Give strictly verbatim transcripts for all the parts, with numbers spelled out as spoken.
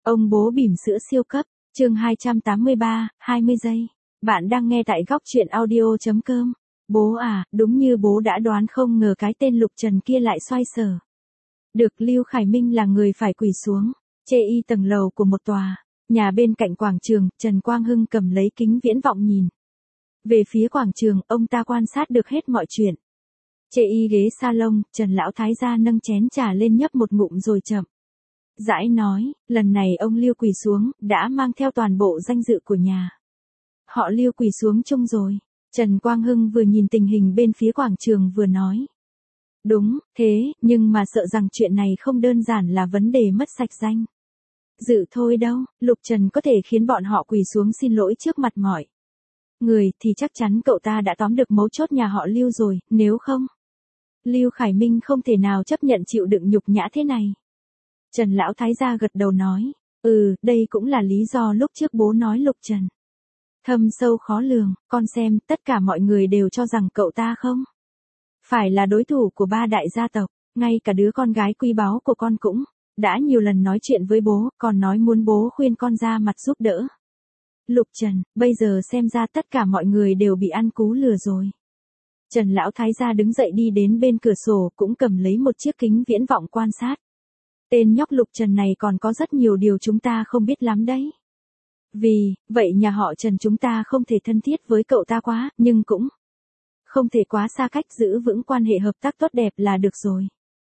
Ông bố bỉm sữa siêu cấp, chương hai trăm tám mươi ba, hai mươi giây. Bạn đang nghe tại góc truyện audio.com. Bố à, đúng như bố đã đoán, không ngờ cái tên Lục Trần kia lại xoay sở. Được Lưu Khải Minh là người phải quỳ xuống, chê y tầng lầu của một tòa nhà bên cạnh quảng trường. Trần Quang Hưng cầm lấy kính viễn vọng nhìn về phía quảng trường, ông ta quan sát được hết mọi chuyện. Chê y ghế salon, Trần lão thái gia nâng chén trà lên nhấp một ngụm rồi chậm rãi nói, lần này ông Lưu quỳ xuống, đã mang theo toàn bộ danh dự của nhà họ Lưu quỳ xuống chung rồi. Trần Quang Hưng vừa nhìn tình hình bên phía quảng trường vừa nói. Đúng, thế, nhưng mà sợ rằng chuyện này không đơn giản là vấn đề mất sạch danh dự thôi đâu. Lục Trần có thể khiến bọn họ quỳ xuống xin lỗi trước mặt mọi người thì chắc chắn cậu ta đã tóm được mấu chốt nhà họ Lưu rồi, nếu không, Lưu Khải Minh không thể nào chấp nhận chịu đựng nhục nhã thế này. Trần lão thái gia gật đầu nói, ừ, đây cũng là lý do lúc trước bố nói Lục Trần thâm sâu khó lường. Con xem, tất cả mọi người đều cho rằng cậu ta không phải là đối thủ của ba đại gia tộc, ngay cả đứa con gái quý báu của con cũng đã nhiều lần nói chuyện với bố, còn nói muốn bố khuyên con ra mặt giúp đỡ Lục Trần. Bây giờ xem ra tất cả mọi người đều bị ăn cú lừa rồi. Trần lão thái gia đứng dậy đi đến bên cửa sổ, cũng cầm lấy một chiếc kính viễn vọng quan sát. Tên nhóc Lục Trần này còn có rất nhiều điều chúng ta không biết lắm đấy. Vì vậy nhà họ Trần chúng ta không thể thân thiết với cậu ta quá, nhưng cũng không thể quá xa cách, giữ vững quan hệ hợp tác tốt đẹp là được rồi.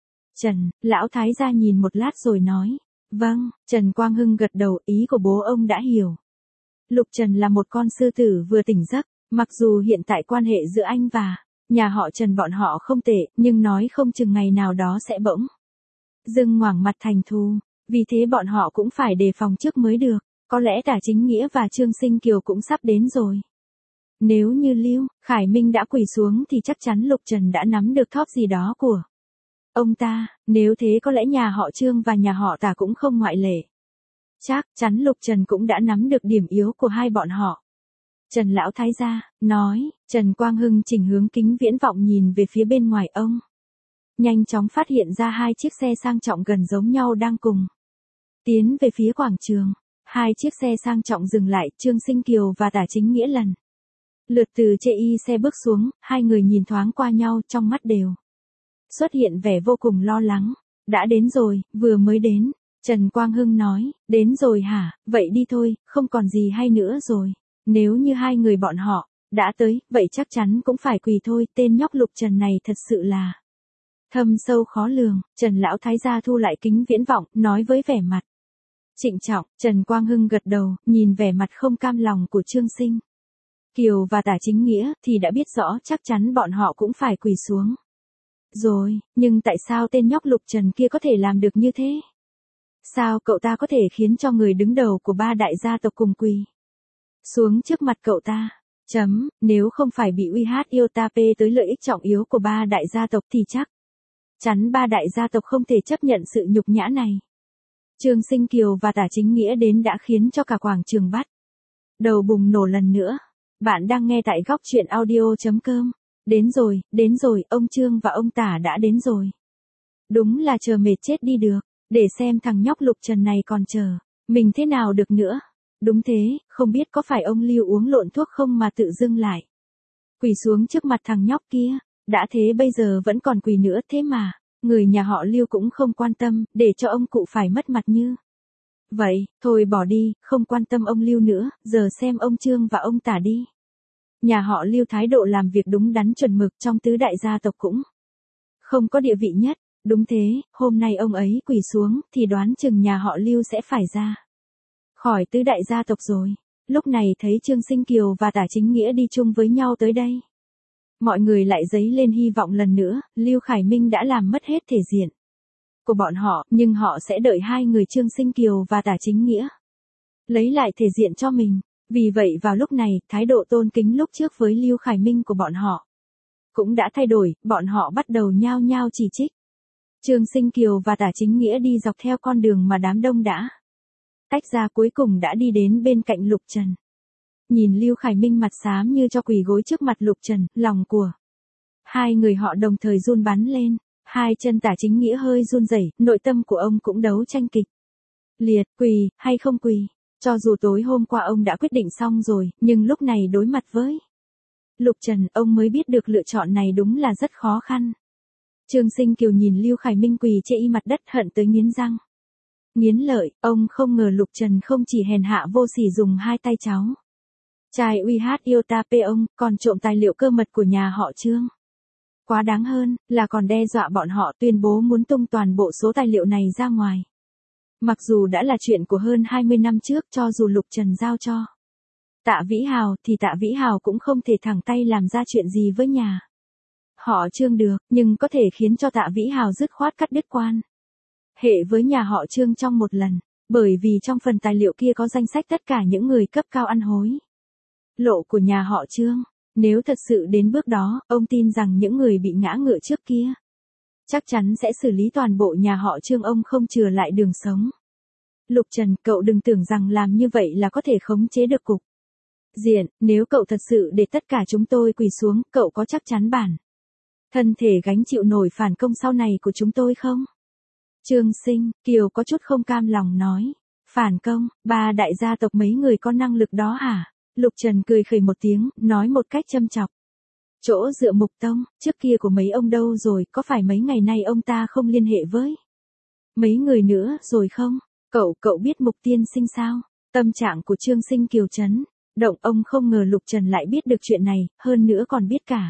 Trần lão thái gia nhìn một lát rồi nói, vâng. Trần Quang Hưng gật đầu, ý của bố ông đã hiểu. Lục Trần là một con sư tử vừa tỉnh giấc, mặc dù hiện tại quan hệ giữa anh và nhà họ Trần bọn họ không tệ, nhưng nói không chừng ngày nào đó sẽ bỗng dưng ngoảng mặt thành thù, vì thế bọn họ cũng phải đề phòng trước mới được. Có lẽ Tả Chính Nghĩa và Trương Sinh Kiều cũng sắp đến rồi. Nếu như Lưu Khải Minh đã quỳ xuống thì chắc chắn Lục Trần đã nắm được thóp gì đó của ông ta, nếu thế có lẽ nhà họ Trương và nhà họ Tả cũng không ngoại lệ. Chắc chắn Lục Trần cũng đã nắm được điểm yếu của hai bọn họ. Trần lão thái gia nói. Trần Quang Hưng chỉnh hướng kính viễn vọng nhìn về phía bên ngoài, ông nhanh chóng phát hiện ra hai chiếc xe sang trọng gần giống nhau đang cùng tiến về phía quảng trường. Hai chiếc xe sang trọng dừng lại, Trương Sinh Kiều và Tả Chính Nghĩa lần lượt từ chê y xe bước xuống, hai người nhìn thoáng qua nhau, trong mắt đều xuất hiện vẻ vô cùng lo lắng. Đã đến rồi, vừa mới đến. Trần Quang Hưng nói, đến rồi hả, vậy đi thôi, không còn gì hay nữa rồi. Nếu như hai người bọn họ đã tới, vậy chắc chắn cũng phải quỳ thôi. Tên nhóc Lục Trần này thật sự là thâm sâu khó lường. Trần lão thái gia thu lại kính viễn vọng, nói với vẻ mặt trịnh trọng. Trần Quang Hưng gật đầu, nhìn vẻ mặt không cam lòng của Trương Sinh Kiều và Tả Chính Nghĩa, thì đã biết rõ chắc chắn bọn họ cũng phải quỳ xuống rồi. Nhưng tại sao tên nhóc Lục Trần kia có thể làm được như thế? Sao cậu ta có thể khiến cho người đứng đầu của ba đại gia tộc cùng quỳ xuống trước mặt cậu ta? Chấm, nếu không phải bị uy hát yêu ta pê tới lợi ích trọng yếu của ba đại gia tộc thì chắc chắn ba đại gia tộc không thể chấp nhận sự nhục nhã này. Trương Sinh Kiều và Tả Chính Nghĩa đến đã khiến cho cả quảng trường bắt đầu bùng nổ lần nữa. Bạn đang nghe tại góc truyện audio.com. Đến rồi, đến rồi, ông Trương và ông Tả đã đến rồi. Đúng là chờ mệt chết đi được, để xem thằng nhóc Lục Trần này còn chờ mình thế nào được nữa. Đúng thế, không biết có phải ông Lưu uống lộn thuốc không mà tự dưng lại quỳ xuống trước mặt thằng nhóc kia. Đã thế bây giờ vẫn còn quỳ nữa, thế mà người nhà họ Lưu cũng không quan tâm, để cho ông cụ phải mất mặt như vậy. Thôi bỏ đi, không quan tâm ông Lưu nữa, giờ xem ông Trương và ông Tả đi. Nhà họ Lưu thái độ làm việc đúng đắn chuẩn mực, trong tứ đại gia tộc cũng không có địa vị nhất. Đúng thế, hôm nay ông ấy quỳ xuống, thì đoán chừng nhà họ Lưu sẽ phải ra khỏi tứ đại gia tộc rồi. Lúc này thấy Trương Sinh Kiều và Tả Chính Nghĩa đi chung với nhau tới đây, mọi người lại dấy lên hy vọng lần nữa. Lưu Khải Minh đã làm mất hết thể diện của bọn họ, nhưng họ sẽ đợi hai người Trương Sinh Kiều và Tả Chính Nghĩa lấy lại thể diện cho mình. Vì vậy vào lúc này, thái độ tôn kính lúc trước với Lưu Khải Minh của bọn họ cũng đã thay đổi, bọn họ bắt đầu nhao nhao chỉ trích. Trương Sinh Kiều và Tả Chính Nghĩa đi dọc theo con đường mà đám đông đã tách ra, cuối cùng đã đi đến bên cạnh Lục Trần. Nhìn Lưu Khải Minh mặt xám như cho quỳ gối trước mặt Lục Trần, lòng của hai người họ đồng thời run bắn lên. Hai chân Tả Chính Nghĩa hơi run rẩy, nội tâm của ông cũng đấu tranh kịch Liệt, quỳ, hay không quỳ. Cho dù tối hôm qua ông đã quyết định xong rồi, nhưng lúc này đối mặt với Lục Trần, ông mới biết được lựa chọn này đúng là rất khó khăn. Trương Sinh Kiều nhìn Lưu Khải Minh quỳ trên y mặt đất hận tới nghiến răng. Nghiến lợi, ông không ngờ Lục Trần không chỉ hèn hạ vô sỉ dùng hai tay cháu trai uy hát yêu ta pê ông, còn trộm tài liệu cơ mật của nhà họ Trương. Quá đáng hơn, là còn đe dọa bọn họ tuyên bố muốn tung toàn bộ số tài liệu này ra ngoài. Mặc dù đã là chuyện của hơn hai mươi năm trước, cho dù Lục Trần giao cho Tạ Vĩ Hào thì Tạ Vĩ Hào cũng không thể thẳng tay làm ra chuyện gì với nhà họ Trương được, nhưng có thể khiến cho Tạ Vĩ Hào dứt khoát cắt đứt quan hệ với nhà họ Trương trong một lần, bởi vì trong phần tài liệu kia có danh sách tất cả những người cấp cao ăn hối lộ của nhà họ Trương. Nếu thật sự đến bước đó, ông tin rằng những người bị ngã ngựa trước kia chắc chắn sẽ xử lý toàn bộ nhà họ Trương, ông không chừa lại đường sống. Lục Trần, cậu đừng tưởng rằng làm như vậy là có thể khống chế được cục diện, nếu cậu thật sự để tất cả chúng tôi quỳ xuống, cậu có chắc chắn bản thân thể gánh chịu nổi phản công sau này của chúng tôi không? Trương Sinh Kiều có chút không cam lòng nói. Phản công, ba đại gia tộc mấy người có năng lực đó hả? Lục Trần cười khẩy một tiếng, nói một cách châm chọc. Chỗ dựa Mục Tông, trước kia của mấy ông đâu rồi, có phải mấy ngày nay ông ta không liên hệ với mấy người nữa rồi không? Cậu, cậu biết Mục Tiên Sinh sao? Tâm trạng của Trương Sinh Kiều chấn động, ông không ngờ Lục Trần lại biết được chuyện này, hơn nữa còn biết cả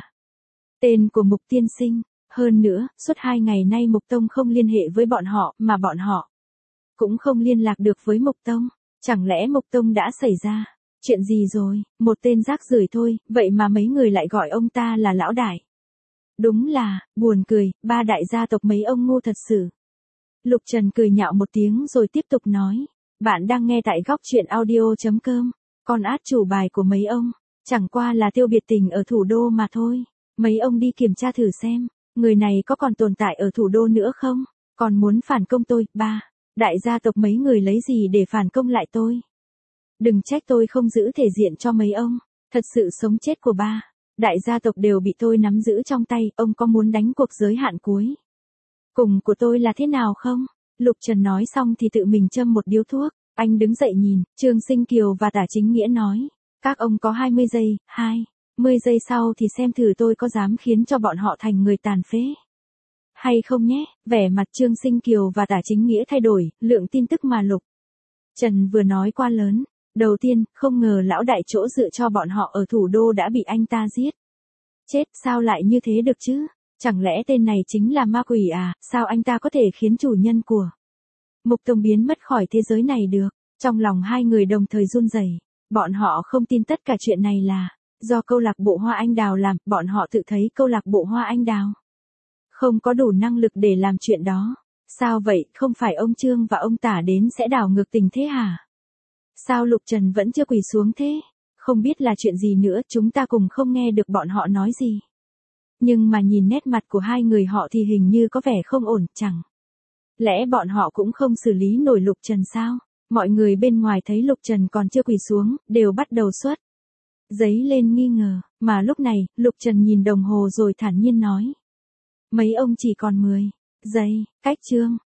tên của Mục Tiên Sinh. Hơn nữa, suốt hai ngày nay Mục Tông không liên hệ với bọn họ, mà bọn họ cũng không liên lạc được với Mục Tông. Chẳng lẽ Mục Tông đã xảy ra chuyện gì rồi? Một tên rác rưởi thôi, vậy mà mấy người lại gọi ông ta là lão đại. Đúng là, buồn cười, ba đại gia tộc mấy ông ngu thật sự. Lục Trần cười nhạo một tiếng rồi tiếp tục nói. Bạn đang nghe tại góc truyện audio.com. Con át chủ bài của mấy ông chẳng qua là Tiêu Biệt Tình ở thủ đô mà thôi. Mấy ông đi kiểm tra thử xem, người này có còn tồn tại ở thủ đô nữa không? Còn muốn phản công tôi, ba đại gia tộc mấy người lấy gì để phản công lại tôi? Đừng trách tôi không giữ thể diện cho mấy ông. Thật sự sống chết của ba đại gia tộc đều bị tôi nắm giữ trong tay. Ông có muốn đánh cuộc giới hạn cuối cùng của tôi là thế nào không? Lục Trần nói xong thì tự mình châm một điếu thuốc. Anh đứng dậy nhìn Trương Sinh Kiều và Tả Chính Nghĩa nói. Các ông có hai mươi giây, hai mươi giây sau thì xem thử tôi có dám khiến cho bọn họ thành người tàn phế hay không nhé. Vẻ mặt Trương Sinh Kiều và Tả Chính Nghĩa thay đổi, lượng tin tức mà Lục Trần vừa nói quá lớn. Đầu tiên, không ngờ lão đại chỗ dựa cho bọn họ ở thủ đô đã bị anh ta giết chết, sao lại như thế được chứ? Chẳng lẽ tên này chính là ma quỷ à? Sao anh ta có thể khiến chủ nhân của Mục Tông biến mất khỏi thế giới này được? Trong lòng hai người đồng thời run rẩy. Bọn họ không tin tất cả chuyện này là do câu lạc bộ Hoa Anh Đào làm. Bọn họ tự thấy câu lạc bộ Hoa Anh Đào không có đủ năng lực để làm chuyện đó. Sao vậy, không phải ông Trương và ông Tả đến sẽ đảo ngược tình thế hả? Sao Lục Trần vẫn chưa quỳ xuống thế? Không biết là chuyện gì nữa, chúng ta cùng không nghe được bọn họ nói gì. Nhưng mà nhìn nét mặt của hai người họ thì hình như có vẻ không ổn, chẳng lẽ bọn họ cũng không xử lý nổi Lục Trần sao? Mọi người bên ngoài thấy Lục Trần còn chưa quỳ xuống, đều bắt đầu xuất giấy lên nghi ngờ, mà lúc này, Lục Trần nhìn đồng hồ rồi thản nhiên nói. Mấy ông chỉ còn mười giây, cách Trương